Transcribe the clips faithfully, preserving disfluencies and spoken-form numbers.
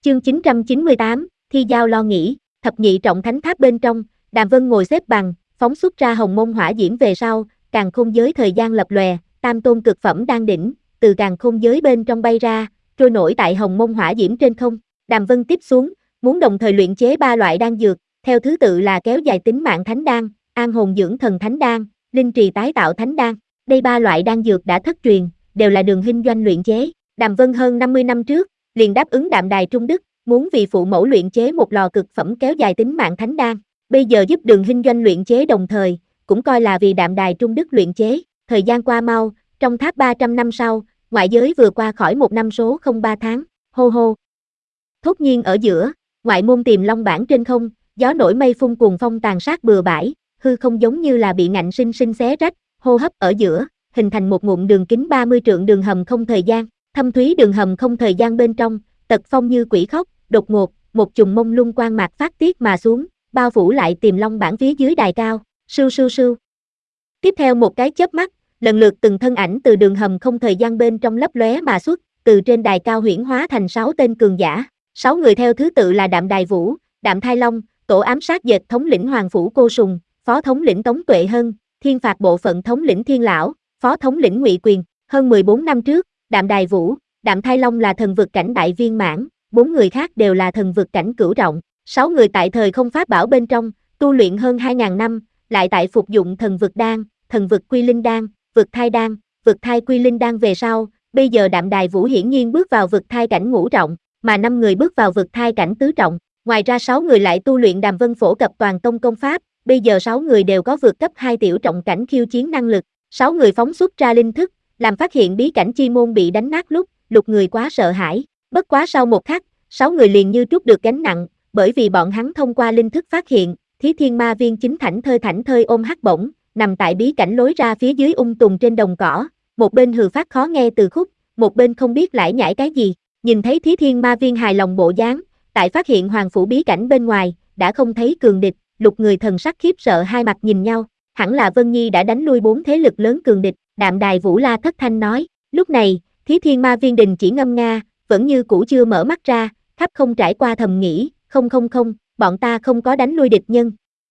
Chương chín trăm chín mươi tám, thi giao lo nghĩ, thập nhị trọng thánh tháp bên trong, Đàm Vân ngồi xếp bằng, phóng xuất ra hồng môn hỏa diễm về sau, càn khôn giới thời gian lập lòe, tam tôn cực phẩm đang đỉnh, từ càn khôn giới bên trong bay ra, trôi nổi tại hồng môn hỏa diễm trên không. Đàm Vân tiếp xuống, muốn đồng thời luyện chế ba loại đan dược, theo thứ tự là kéo dài tính mạng thánh đan, an hồn dưỡng thần thánh đan, linh trì tái tạo thánh đan. Đây ba loại đan dược đã thất truyền, đều là Đường Hinh Doanh luyện chế. Đàm Vân hơn năm mươi năm trước, liền đáp ứng Đạm Đài Trung Đức, muốn vì phụ mẫu luyện chế một lò cực phẩm kéo dài tính mạng thánh đan. Bây giờ giúp Đường Hinh Doanh luyện chế đồng thời, cũng coi là vì Đạm Đài Trung Đức luyện chế. Thời gian qua mau, trong tháp ba trăm năm sau, ngoại giới vừa qua khỏi một năm số không ba tháng, hô hô. Thốt nhiên ở giữa, ngoại môn Tiềm Long bản trên không, gió nổi mây phun cuồng phong tàn sát bừa bãi, hư không giống như là bị ngạnh sinh sinh xé rách, hô hấp ở giữa, hình thành một ngụm đường kính ba mươi trượng đường hầm không thời gian. Thâm thúy đường hầm không thời gian bên trong, tật phong như quỷ khóc, đột ngột, một chùm mông lung quang mạc phát tiết mà xuống, bao phủ lại Tiềm Long bản phía dưới đài cao, sưu sưu sưu. Tiếp theo một cái chớp mắt, lần lượt từng thân ảnh từ đường hầm không thời gian bên trong lấp lóe mà xuất, từ trên đài cao huyễn hóa thành sáu tên cường giả. Sáu người theo thứ tự là Đạm Đài Vũ, Đạm Thai Long, tổ ám sát dệt thống lĩnh Hoàng Phủ Cô Sùng, phó thống lĩnh Tống Tuệ Hân, thiên phạt bộ phận thống lĩnh Thiên Lão, phó thống lĩnh Ngụy Quyền. Hơn mười bốn năm trước, Đạm Đài Vũ, Đạm Thai Long là thần vực cảnh đại viên mãn, bốn người khác đều là thần vực cảnh cửu trọng. Sáu người tại thời không pháp bảo bên trong, tu luyện hơn hai nghìn năm, lại tại phục dụng thần vực đan, thần vực quy linh đan, vực thai đan, vực thai quy linh đan về sau, bây giờ Đạm Đài Vũ hiển nhiên bước vào vực thai cảnh ngũ trọng, mà năm người bước vào vực thai cảnh tứ trọng. Ngoài ra sáu người lại tu luyện Đàm Vân phổ cập toàn tông công pháp, bây giờ sáu người đều có vượt cấp hai tiểu trọng cảnh khiêu chiến năng lực. Sáu người phóng xuất ra linh thức, làm phát hiện bí cảnh chi môn bị đánh nát lúc, lục người quá sợ hãi. Bất quá sau một khắc, sáu người liền như trút được gánh nặng, bởi vì bọn hắn thông qua linh thức phát hiện, Thí Thiên Ma Viên chính thảnh thơi thảnh thơi ôm hắc bổng, nằm tại bí cảnh lối ra phía dưới ung tùng trên đồng cỏ, một bên hừ phát khó nghe từ khúc, một bên không biết lải nhải cái gì. Nhìn thấy Thí Thiên Ma Viên hài lòng bộ dáng, tại phát hiện Hoàng Phủ bí cảnh bên ngoài, đã không thấy cường địch, lục người thần sắc khiếp sợ hai mặt nhìn nhau, hẳn là Vân Nhi đã đánh lui bốn thế lực lớn cường địch. Đạm Đài Vũ la thất thanh nói. Lúc này, Thí Thiên Ma Viên đình chỉ ngâm nga, vẫn như cũ chưa mở mắt ra, khắp không trải qua thầm nghĩ, không không không, bọn ta không có đánh lui địch nhân.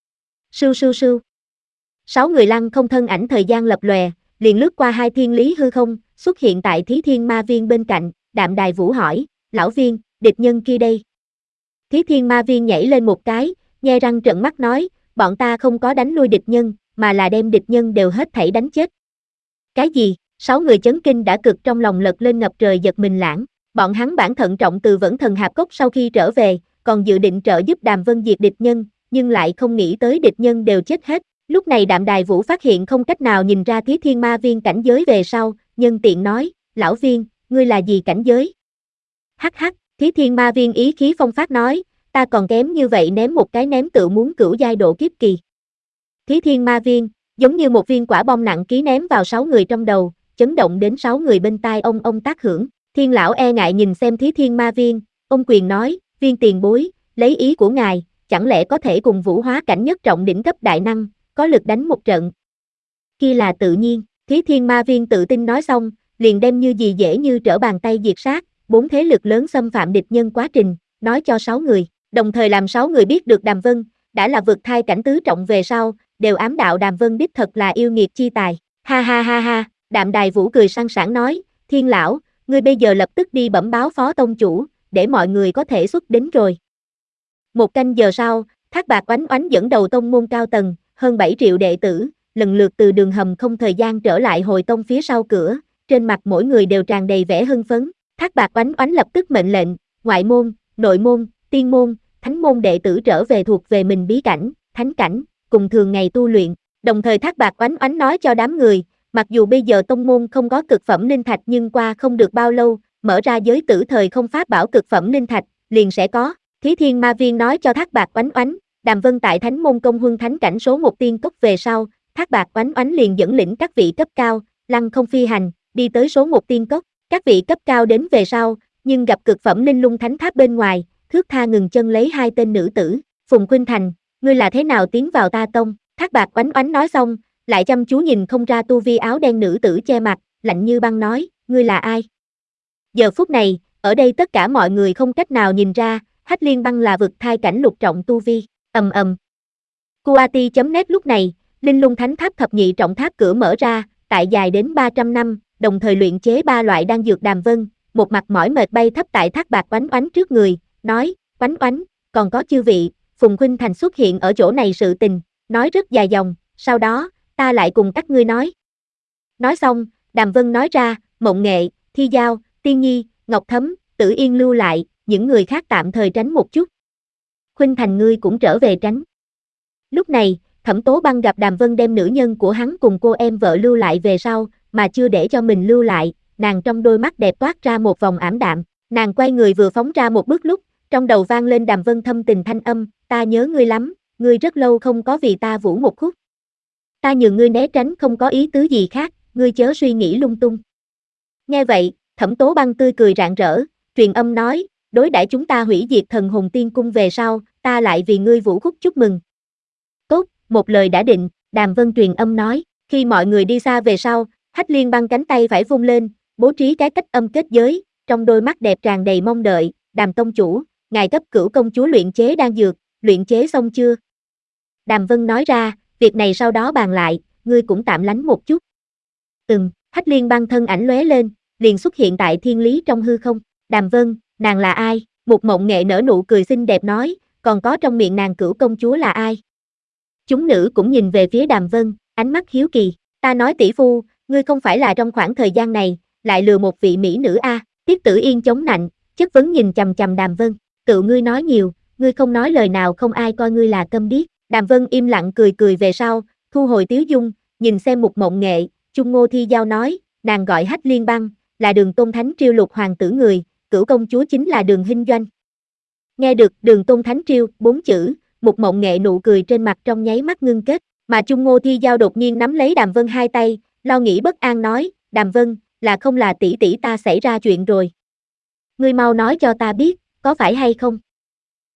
Sưu sưu sưu. Sáu người lăng không thân ảnh thời gian lập lòe, liền lướt qua hai thiên lý hư không, xuất hiện tại Thí Thiên Ma Viên bên cạnh. Đạm Đài Vũ hỏi, lão viên, địch nhân kia đây. Thí Thiên Ma Viên nhảy lên một cái, nhe răng trợn mắt nói, bọn ta không có đánh lui địch nhân, mà là đem địch nhân đều hết thảy đánh chết. Cái gì? Sáu người chấn kinh đã cực trong lòng lật lên ngập trời giật mình lãng. Bọn hắn bản thận trọng từ Vẫn Thần Hạp Cốc sau khi trở về, còn dự định trợ giúp Đàm Vân diệt địch nhân, nhưng lại không nghĩ tới địch nhân đều chết hết. Lúc này Đạm Đài Vũ phát hiện không cách nào nhìn ra Thí Thiên Ma Viên cảnh giới về sau, nhân tiện nói, lão viên, ngươi là gì cảnh giới? Hắc hắc, Thí Thiên Ma Viên ý khí phong phát nói, ta còn kém như vậy ném một cái ném tự muốn cửu giai độ kiếp kỳ. Thí Thiên Ma Viên, giống như một viên quả bom nặng ký ném vào sáu người trong đầu, chấn động đến sáu người bên tai ông ông tác hưởng. Thiên lão e ngại nhìn xem Thí Thiên Ma Viên, ông quyền nói, viên tiền bối, lấy ý của ngài, chẳng lẽ có thể cùng vũ hóa cảnh nhất trọng đỉnh cấp đại năng, có lực đánh một trận. Kia là tự nhiên, Thí Thiên Ma Viên tự tin nói xong, liền đem như gì dễ như trở bàn tay diệt sát, bốn thế lực lớn xâm phạm địch nhân quá trình, nói cho sáu người, đồng thời làm sáu người biết được Đàm Vân, đã là vực thai cảnh tứ trọng về sau, đều ám đạo Đàm Vân đích thật là yêu nghiệt chi tài. Ha ha ha ha, Đạm Đài Vũ cười sang sảng nói, Thiên lão, ngươi bây giờ lập tức đi bẩm báo phó tông chủ, để mọi người có thể xuất đến rồi. Một canh giờ sau, Thác Bạc Oánh Oánh dẫn đầu tông môn cao tầng, hơn bảy triệu đệ tử, lần lượt từ đường hầm không thời gian trở lại hồi tông phía sau cửa, trên mặt mỗi người đều tràn đầy vẻ hưng phấn. Thác Bạc Oánh Oánh lập tức mệnh lệnh, ngoại môn, nội môn, tiên môn, thánh môn đệ tử trở về thuộc về mình bí cảnh, thánh cảnh, cùng thường ngày tu luyện. Đồng thời Thác Bạc Oánh Oánh nói cho đám người, mặc dù bây giờ tông môn không có cực phẩm linh thạch nhưng qua không được bao lâu, mở ra giới tử thời không pháp bảo cực phẩm linh thạch, liền sẽ có. Thí Thiên Ma Viên nói cho Thác Bạc Oánh Oánh, Đàm Vân tại thánh môn công huân thánh cảnh số một tiên cốc về sau, Thác Bạc Oánh Oánh liền dẫn lĩnh các vị cấp cao, lăng không phi hành, đi tới số một tiên cốc. Các vị cấp cao đến về sau, nhưng gặp cực phẩm linh lung thánh tháp bên ngoài, thước tha ngừng chân lấy hai tên nữ tử. Phùng Khuynh Thành, ngươi là thế nào tiến vào ta tông? Thác Bạc Oánh Oánh nói xong, lại chăm chú nhìn không ra tu vi áo đen nữ tử che mặt, lạnh như băng nói, ngươi là ai? Giờ phút này, Ở đây tất cả mọi người không cách nào nhìn ra, Hách Liên Băng là vực thai cảnh lục trọng tu vi, ầm ầm. Kuati chấm net lúc này, Linh Lung Thánh Tháp thập nhị trọng tháp cửa mở ra, tại dài đến ba trăm năm, đồng thời luyện chế ba loại đan dược Đàm Vân, một mặt mỏi mệt bay thấp tại thác bạc oánh oánh trước người, nói, oánh oánh, còn có chư vị, Phùng Khuynh Thành xuất hiện ở chỗ này sự tình, nói rất dài dòng, sau đó, ta lại cùng các ngươi nói. Nói xong, Đàm Vân nói ra, Mộng Nghệ, Thi Giao, Tiên Nhi, Ngọc Thấm, Tử Yên lưu lại, những người khác tạm thời tránh một chút. Khuynh Thành ngươi cũng trở về tránh. Lúc này, Thẩm Tố Băng gặp Đàm Vân đem nữ nhân của hắn cùng cô em vợ lưu lại về sau, mà chưa để cho mình lưu lại, nàng trong đôi mắt đẹp toát ra một vòng ảm đạm, nàng quay người vừa phóng ra một bước lúc, trong đầu vang lên Đàm Vân thâm tình thanh âm, ta nhớ ngươi lắm, ngươi rất lâu không có vì ta vũ một khúc. Ta nhường ngươi né tránh không có ý tứ gì khác, ngươi chớ suy nghĩ lung tung. Nghe vậy, Thẩm Tố Băng tươi cười rạng rỡ, truyền âm nói, đối đãi chúng ta hủy diệt thần hồn tiên cung về sau, ta lại vì ngươi vũ khúc chúc mừng. Tốt, một lời đã định, Đàm Vân truyền âm nói, khi mọi người đi xa về sau, Hách Liên Băng cánh tay phải vung lên, bố trí cái cách âm kết giới, trong đôi mắt đẹp tràn đầy mong đợi, Đàm tông chủ, ngài cấp cửu công chúa luyện chế đan dược, luyện chế xong chưa? Đàm Vân nói ra, việc này sau đó bàn lại, ngươi cũng tạm lánh một chút. Ừm, Hách Liên Băng thân ảnh lóe lên, liền xuất hiện tại thiên lý trong hư không, Đàm Vân, nàng là ai? Một Mộng Nghệ nở nụ cười xinh đẹp nói, còn có trong miệng nàng cửu công chúa là ai? Chúng nữ cũng nhìn về phía Đàm Vân, ánh mắt hiếu kỳ, ta nói tỷ phu, ngươi không phải là trong khoảng thời gian này, lại lừa một vị mỹ nữ a? Tiết Tử Yên chống nạnh, chất vấn nhìn chằm chằm Đàm Vân, tự ngươi nói nhiều, ngươi không nói lời nào không ai coi ngươi là câm điếc. Đàm Vân im lặng cười cười về sau, thu hồi tiếu dung, nhìn xem một Mộng Nghệ, Chung Ngô Thi Giao nói, nàng gọi Hách Liên Băng, là Đường Tôn Thánh Triêu lục hoàng tử người, cửu công chúa chính là Đường Hinh Doanh. Nghe được Đường Tôn Thánh Triêu, bốn chữ, một Mộng Nghệ nụ cười trên mặt trong nháy mắt ngưng kết, mà Chung Ngô Thi Giao đột nhiên nắm lấy Đàm Vân hai tay, lo nghĩ bất an nói, Đàm Vân, là không là tỷ tỷ ta xảy ra chuyện rồi. Ngươi mau nói cho ta biết, có phải hay không?